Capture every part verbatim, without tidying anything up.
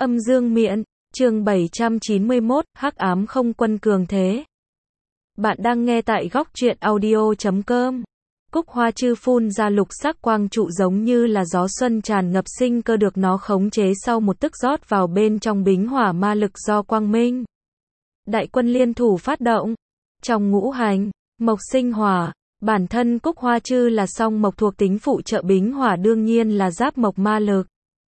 Âm dương miện, chương bảy trăm chín mươi mốt, hắc ám không quân cường thế. Bạn đang nghe tại góc truyện audio chấm com. Cúc hoa chư phun ra lục sắc quang trụ giống như là gió xuân tràn ngập sinh cơ được nó khống chế sau một tức rót vào bên trong bính hỏa ma lực do quang minh. Đại quân liên thủ phát động. Trong ngũ hành, mộc sinh hỏa, bản thân cúc hoa chư là song mộc thuộc tính phụ trợ bính hỏa đương nhiên là giáp mộc ma lực.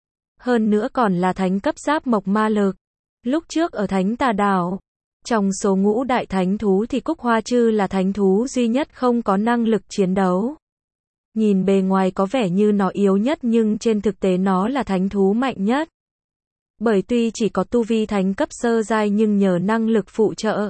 Hơn nữa còn là thánh cấp giáp mộc ma lực. Lúc trước ở Thánh Tà Đảo, trong số ngũ đại thánh thú thì cúc hoa chư là thánh thú duy nhất không có năng lực chiến đấu. Nhìn bề ngoài có vẻ như nó yếu nhất nhưng trên thực tế nó là thánh thú mạnh nhất. Bởi tuy chỉ có tu vi thánh cấp sơ giai nhưng nhờ năng lực phụ trợ,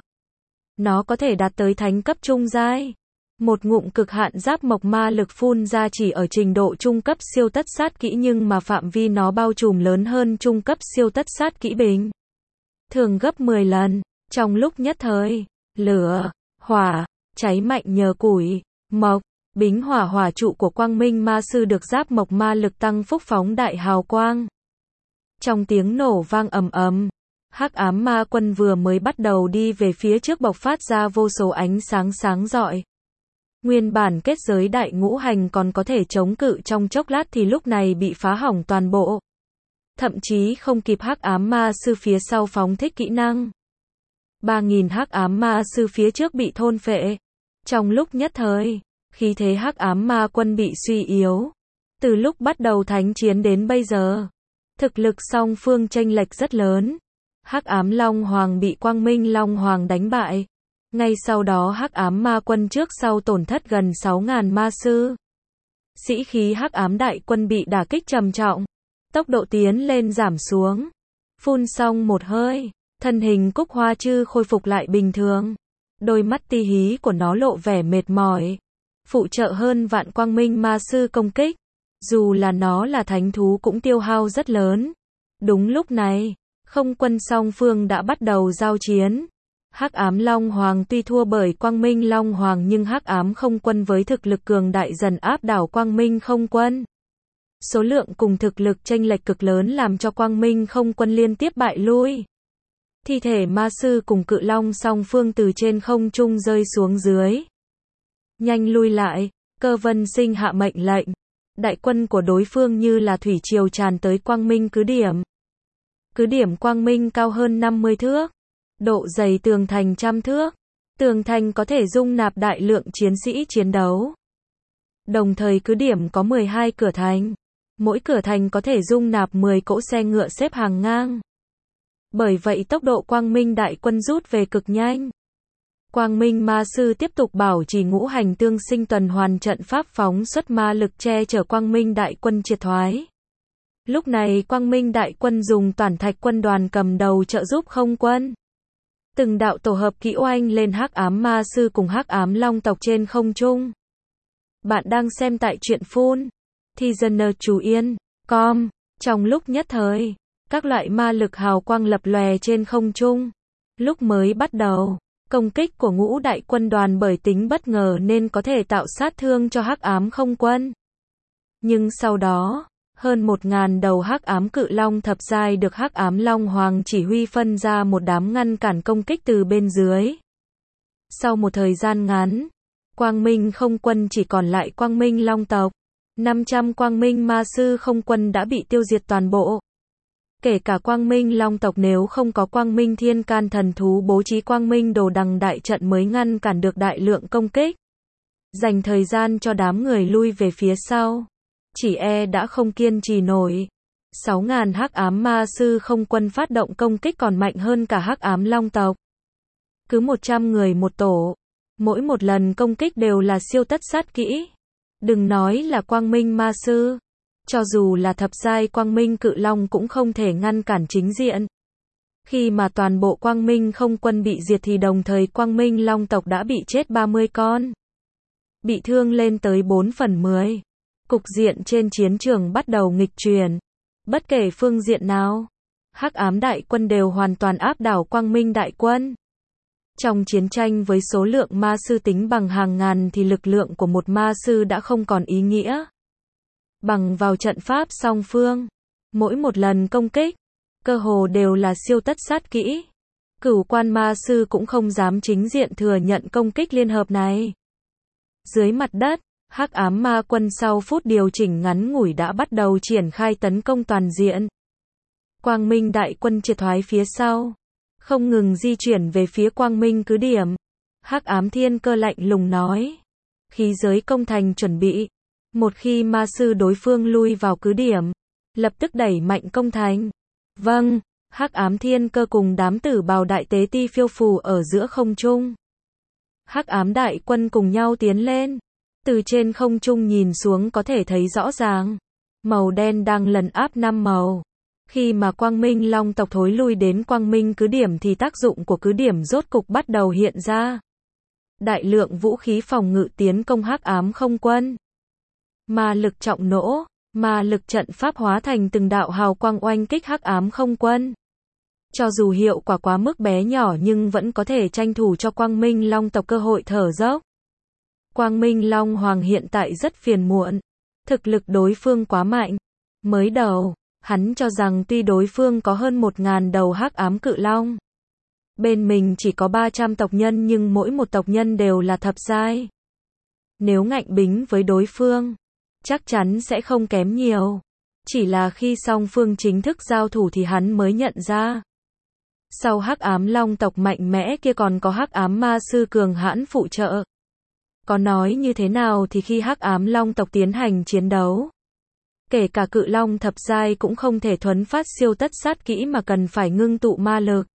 nó có thể đạt tới thánh cấp trung giai. Một ngụm cực hạn giáp mộc ma lực phun ra chỉ ở trình độ trung cấp siêu tất sát kỹ nhưng mà phạm vi nó bao trùm lớn hơn trung cấp siêu tất sát kỹ bình thường gấp mười lần. Trong lúc nhất thời, lửa, hỏa, cháy mạnh nhờ củi, mộc, bính hỏa hỏa trụ của quang minh ma sư được giáp mộc ma lực tăng phúc phóng đại hào quang. Trong tiếng nổ vang ầm ầm, hắc ám ma quân vừa mới bắt đầu đi về phía trước bộc phát ra vô số ánh sáng sáng rọi. Nguyên bản kết giới đại ngũ hành còn có thể chống cự trong chốc lát thì lúc này bị phá hỏng toàn bộ. Thậm chí không kịp hắc ám ma sư phía sau phóng thích kỹ năng. ba nghìn hắc ám ma sư phía trước bị thôn phệ. Trong lúc nhất thời, khí thế hắc ám ma quân bị suy yếu. Từ lúc bắt đầu thánh chiến đến bây giờ, thực lực song phương chênh lệch rất lớn. Hắc ám Long Hoàng bị Quang Minh Long Hoàng đánh bại. Ngay sau đó hắc ám ma quân trước sau tổn thất gần sáu nghìn ma sư. Sĩ khí hắc ám đại quân bị đả kích trầm trọng. Tốc độ tiến lên giảm xuống. Phun xong một hơi, thân hình cúc hoa chư khôi phục lại bình thường. Đôi mắt ti hí của nó lộ vẻ mệt mỏi. Phụ trợ hơn vạn quang minh ma sư công kích. Dù là nó là thánh thú cũng tiêu hao rất lớn. Đúng lúc này, không quân song phương đã bắt đầu giao chiến. Hắc ám Long Hoàng tuy thua bởi Quang Minh Long Hoàng nhưng hắc ám không quân với thực lực cường đại dần áp đảo Quang Minh không quân. Số lượng cùng thực lực chênh lệch cực lớn làm cho Quang Minh không quân liên tiếp bại lui. Thi thể ma sư cùng cự long song phương từ trên không trung rơi xuống dưới. Nhanh lui lại, Cơ Vân Sinh hạ mệnh lệnh. Đại quân của đối phương như là thủy triều tràn tới Quang Minh cứ điểm. Cứ điểm Quang Minh cao hơn năm mươi thước. Độ dày tường thành trăm thước. Tường thành có thể dung nạp đại lượng chiến sĩ chiến đấu. Đồng thời cứ điểm có mười hai cửa thành. Mỗi cửa thành có thể dung nạp mười cỗ xe ngựa xếp hàng ngang. Bởi vậy tốc độ Quang Minh đại quân rút về cực nhanh. Quang Minh ma sư tiếp tục bảo trì ngũ hành tương sinh tuần hoàn trận pháp phóng xuất ma lực che chở Quang Minh đại quân triệt thoái. Lúc này Quang Minh đại quân dùng toàn thạch quân đoàn cầm đầu trợ giúp không quân. Từng đạo tổ hợp kỹ oanh lên hắc ám ma sư cùng hắc ám long tộc trên không trung. Bạn đang xem tại truyện phun thì dân chú yên com. Trong lúc nhất thời, các loại ma lực hào quang lập lòe trên không trung. Lúc mới bắt đầu, công kích của ngũ đại quân đoàn bởi tính bất ngờ nên có thể tạo sát thương cho hắc ám không quân. Nhưng sau đó, hơn một ngàn đầu hắc ám cự long thập giai được hắc ám Long Hoàng chỉ huy phân ra một đám ngăn cản công kích từ bên dưới. Sau một thời gian ngắn, Quang Minh không quân chỉ còn lại Quang Minh Long tộc. năm trăm Quang Minh ma sư không quân đã bị tiêu diệt toàn bộ. Kể cả Quang Minh Long tộc nếu không có Quang Minh Thiên Can thần thú bố trí Quang Minh đồ đằng đại trận mới ngăn cản được đại lượng công kích. Dành thời gian cho đám người lui về phía sau. Chỉ e đã không kiên trì nổi. sáu nghìn hắc ám ma sư không quân phát động công kích còn mạnh hơn cả hắc ám long tộc. Cứ một trăm người một tổ. Mỗi một lần công kích đều là siêu tất sát kỹ. Đừng nói là Quang Minh ma sư. Cho dù là thập giai Quang Minh cự long cũng không thể ngăn cản chính diện. Khi mà toàn bộ Quang Minh không quân bị diệt thì đồng thời Quang Minh long tộc đã bị chết ba mươi con. Bị thương lên tới bốn phần mười. Cục diện trên chiến trường bắt đầu nghịch chuyển. Bất kể phương diện nào, hắc ám đại quân đều hoàn toàn áp đảo Quang Minh đại quân. Trong chiến tranh với số lượng ma sư tính bằng hàng ngàn thì lực lượng của một ma sư đã không còn ý nghĩa. Bằng vào trận pháp song phương, mỗi một lần công kích, cơ hồ đều là siêu tất sát kỹ. Cửu quan ma sư cũng không dám chính diện thừa nhận công kích liên hợp này. Dưới mặt đất, hắc ám ma quân sau phút điều chỉnh ngắn ngủi đã bắt đầu triển khai tấn công toàn diện. Quang Minh đại quân triệt thoái phía sau, không ngừng di chuyển về phía Quang Minh cứ điểm. Hắc ám thiên cơ lạnh lùng nói. Khí giới công thành chuẩn bị. Một khi ma sư đối phương lui vào cứ điểm, lập tức đẩy mạnh công thành. Vâng, hắc ám thiên cơ cùng đám tử bào đại tế ti phiêu phù ở giữa không trung. Hắc ám đại quân cùng nhau tiến lên. Từ trên không trung nhìn xuống có thể thấy rõ ràng. Màu đen đang lấn áp năm màu. Khi mà Quang Minh Long tộc thối lui đến Quang Minh cứ điểm thì tác dụng của cứ điểm rốt cục bắt đầu hiện ra. Đại lượng vũ khí phòng ngự tiến công hắc ám không quân. Ma lực trọng nỗ, ma lực trận pháp hóa thành từng đạo hào quang oanh kích hắc ám không quân. Cho dù hiệu quả quá mức bé nhỏ nhưng vẫn có thể tranh thủ cho Quang Minh Long tộc cơ hội thở dốc. Quang Minh Long Hoàng hiện tại rất phiền muộn. Thực lực đối phương quá mạnh. Mới đầu, hắn cho rằng tuy đối phương có hơn một ngàn đầu hắc ám cự long, bên mình chỉ có ba trăm tộc nhân nhưng mỗi một tộc nhân đều là thập giai. Nếu ngạnh bính với đối phương, chắc chắn sẽ không kém nhiều. Chỉ là khi song phương chính thức giao thủ thì hắn mới nhận ra. Sau hắc ám long tộc mạnh mẽ kia còn có hắc ám ma sư cường hãn phụ trợ. Có nói như thế nào thì khi hắc ám long tộc tiến hành chiến đấu, kể cả cự long thập giai cũng không thể thuấn phát siêu tất sát kỹ mà cần phải ngưng tụ ma lực.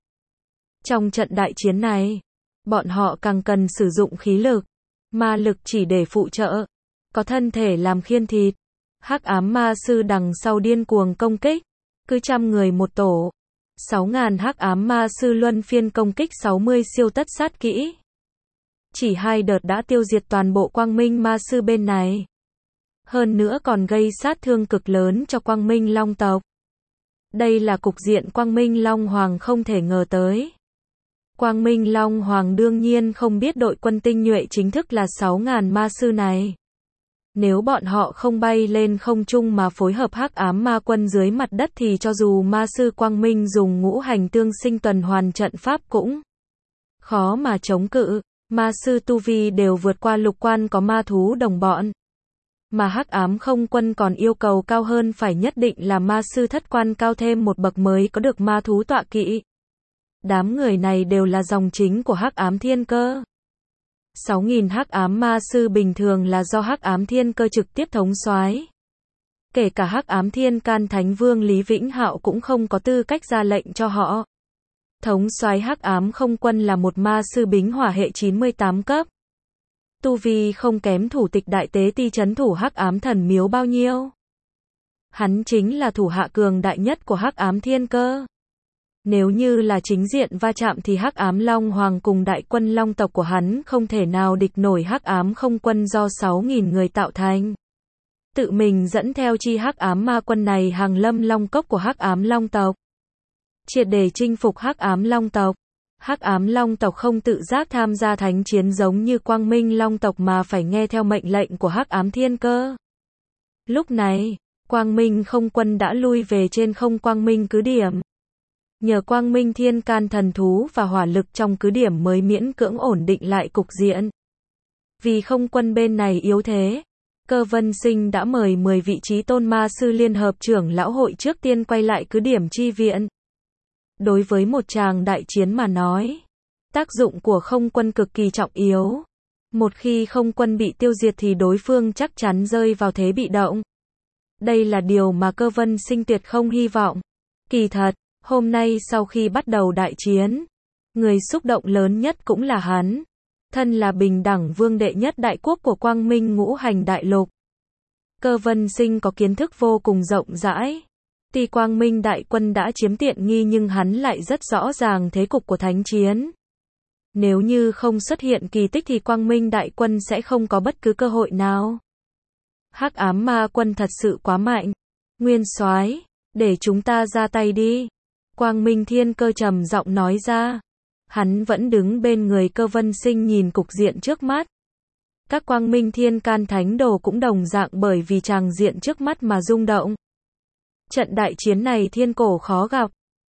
Trong trận đại chiến này, bọn họ càng cần sử dụng khí lực, ma lực chỉ để phụ trợ, có thân thể làm khiên thịt. Hắc ám ma sư đằng sau điên cuồng công kích, cứ trăm người một tổ. sáu ngàn hắc ám ma sư luân phiên công kích sáu mươi siêu tất sát kỹ. Chỉ hai đợt đã tiêu diệt toàn bộ Quang Minh ma sư bên này. Hơn nữa còn gây sát thương cực lớn cho Quang Minh Long tộc. Đây là cục diện Quang Minh Long Hoàng không thể ngờ tới. Quang Minh Long Hoàng đương nhiên không biết đội quân tinh nhuệ chính thức là sáu ngàn ma sư này. Nếu bọn họ không bay lên không trung mà phối hợp hắc ám ma quân dưới mặt đất thì cho dù ma sư Quang Minh dùng ngũ hành tương sinh tuần hoàn trận pháp cũng khó mà chống cự. Ma sư tu vi đều vượt qua lục quan có ma thú đồng bọn. Mà hắc ám không quân còn yêu cầu cao hơn, phải nhất định là ma sư thất quan cao thêm một bậc mới có được ma thú tọa kỵ. Đám người này đều là dòng chính của hắc ám thiên cơ. sáu nghìn hắc ám ma sư bình thường là do hắc ám thiên cơ trực tiếp thống soái. Kể cả hắc ám thiên can thánh vương Lý Vĩnh Hạo cũng không có tư cách ra lệnh cho họ. Thống soái hắc ám không quân là một ma sư bính hỏa hệ chín mươi tám cấp. Tu vi không kém thủ tịch đại tế ti trấn thủ hắc ám thần miếu bao nhiêu. Hắn chính là thủ hạ cường đại nhất của hắc ám thiên cơ. Nếu như là chính diện va chạm thì hắc ám long hoàng cùng đại quân long tộc của hắn không thể nào địch nổi hắc ám không quân do sáu nghìn người tạo thành. Tự mình dẫn theo chi hắc ám ma quân này hàng lâm long cốc của hắc ám long tộc, triệt để chinh phục hắc ám long tộc. Hắc ám long tộc không tự giác tham gia thánh chiến giống như Quang Minh long tộc mà phải nghe theo mệnh lệnh của hắc ám thiên cơ. Lúc này, Quang Minh không quân đã lui về trên không Quang Minh cứ điểm. Nhờ Quang Minh thiên can thần thú và hỏa lực trong cứ điểm mới miễn cưỡng ổn định lại cục diện. Vì không quân bên này yếu thế, Cơ Vân Sinh đã mời mười vị trí tôn ma sư liên hợp trưởng lão hội trước tiên quay lại cứ điểm chi viện. Đối với một tràng đại chiến mà nói, tác dụng của không quân cực kỳ trọng yếu. Một khi không quân bị tiêu diệt thì đối phương chắc chắn rơi vào thế bị động. Đây là điều mà Cơ Vân Sinh tuyệt không hy vọng. Kỳ thật, hôm nay sau khi bắt đầu đại chiến, người xúc động lớn nhất cũng là hắn. Thân là bình đẳng vương đệ nhất đại quốc của Quang Minh ngũ hành đại lục. Cơ Vân Sinh có kiến thức vô cùng rộng rãi. Tuy Quang Minh đại quân đã chiếm tiện nghi nhưng hắn lại rất rõ ràng thế cục của thánh chiến. Nếu như không xuất hiện kỳ tích thì Quang Minh đại quân sẽ không có bất cứ cơ hội nào. Hắc ám ma quân thật sự quá mạnh. Nguyên soái, để chúng ta ra tay đi. Quang Minh thiên cơ trầm giọng nói ra. Hắn vẫn đứng bên người Cơ Vân Sinh nhìn cục diện trước mắt. Các Quang Minh thiên can thánh đồ cũng đồng dạng bởi vì tràng diện trước mắt mà rung động. Trận đại chiến này thiên cổ khó gặp.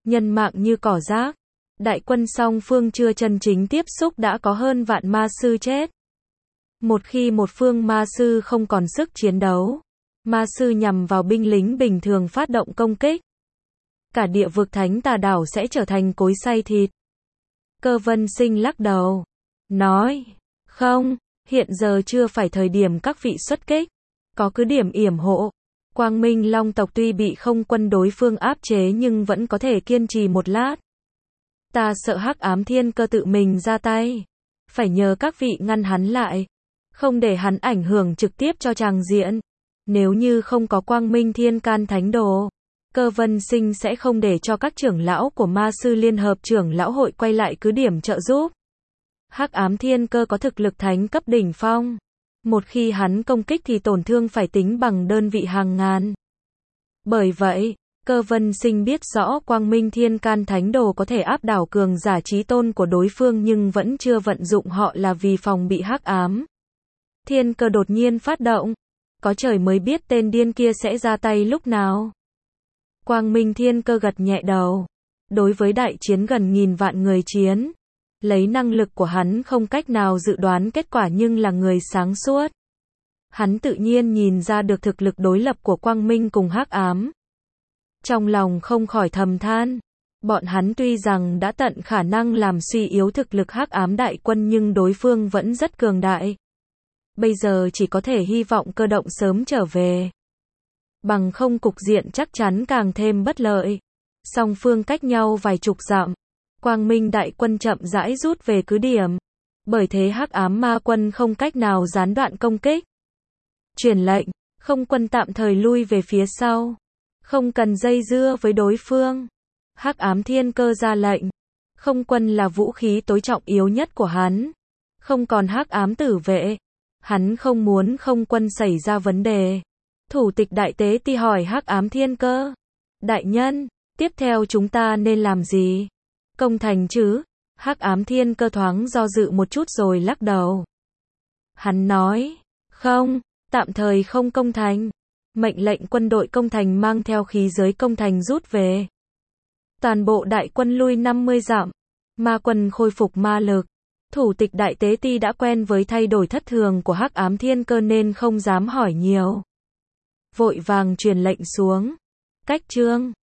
nhân mạng như cỏ rác. Đại quân song phương chưa chân chính tiếp xúc đã có hơn vạn ma sư chết. Một khi một phương ma sư không còn sức chiến đấu, ma sư nhằm vào binh lính bình thường phát động công kích, cả địa vực thánh tà đảo sẽ trở thành cối xay thịt. Cơ Vân Sinh lắc đầu, nói, không, hiện giờ chưa phải thời điểm các vị xuất kích, có cứ điểm yểm hộ. Quang Minh Long tộc tuy bị không quân đối phương áp chế nhưng vẫn có thể kiên trì một lát. Ta sợ Hắc Ám Thiên Cơ tự mình ra tay, phải nhờ các vị ngăn hắn lại, không để hắn ảnh hưởng trực tiếp cho tràng diện. Nếu như không có Quang Minh Thiên Can Thánh Đồ, Cơ Vân Sinh sẽ không để cho các trưởng lão của Ma sư Liên hợp trưởng lão hội quay lại cứ điểm trợ giúp. Hắc Ám Thiên Cơ có thực lực thánh cấp đỉnh phong, một khi hắn công kích thì tổn thương phải tính bằng đơn vị hàng ngàn. Bởi vậy, Cơ Vân Sinh biết rõ Quang Minh Thiên Can Thánh Đồ có thể áp đảo cường giả chí tôn của đối phương nhưng vẫn chưa vận dụng họ là vì phòng bị Hắc Ám Thiên Cơ đột nhiên phát động. Có trời mới biết tên điên kia sẽ ra tay lúc nào. Quang Minh Thiên Cơ gật nhẹ đầu. Đối với đại chiến gần nghìn vạn người chiến, lấy năng lực của hắn không cách nào dự đoán kết quả nhưng là người sáng suốt. Hắn tự nhiên nhìn ra được thực lực đối lập của Quang Minh cùng Hắc Ám. Trong lòng không khỏi thầm than, bọn hắn tuy rằng đã tận khả năng làm suy yếu thực lực Hắc Ám đại quân nhưng đối phương vẫn rất cường đại. Bây giờ chỉ có thể hy vọng Cơ Động sớm trở về. Bằng không cục diện chắc chắn càng thêm bất lợi. Song phương cách nhau vài chục dặm. Quang Minh đại quân chậm rãi rút về cứ điểm. Bởi thế Hắc Ám ma quân không cách nào gián đoạn công kích. Truyền lệnh, không quân tạm thời lui về phía sau. Không cần dây dưa với đối phương. Hắc Ám Thiên Cơ ra lệnh. Không quân là vũ khí tối trọng yếu nhất của hắn. Không còn Hắc Ám tử vệ. Hắn không muốn không quân xảy ra vấn đề. Thủ tịch Đại Tế Ti hỏi Hắc Ám Thiên Cơ. Đại nhân, tiếp theo chúng ta nên làm gì? Công thành chứ? Hắc Ám Thiên Cơ thoáng do dự một chút rồi lắc đầu. Hắn nói, không, tạm thời không công thành. Mệnh lệnh quân đội công thành mang theo khí giới công thành rút về. Toàn bộ đại quân lui năm mươi dặm. Ma quân khôi phục ma lực. Thủ tịch Đại Tế Ti đã quen với thay đổi thất thường của Hắc Ám Thiên Cơ nên không dám hỏi nhiều. Vội vàng truyền lệnh xuống. Cách chương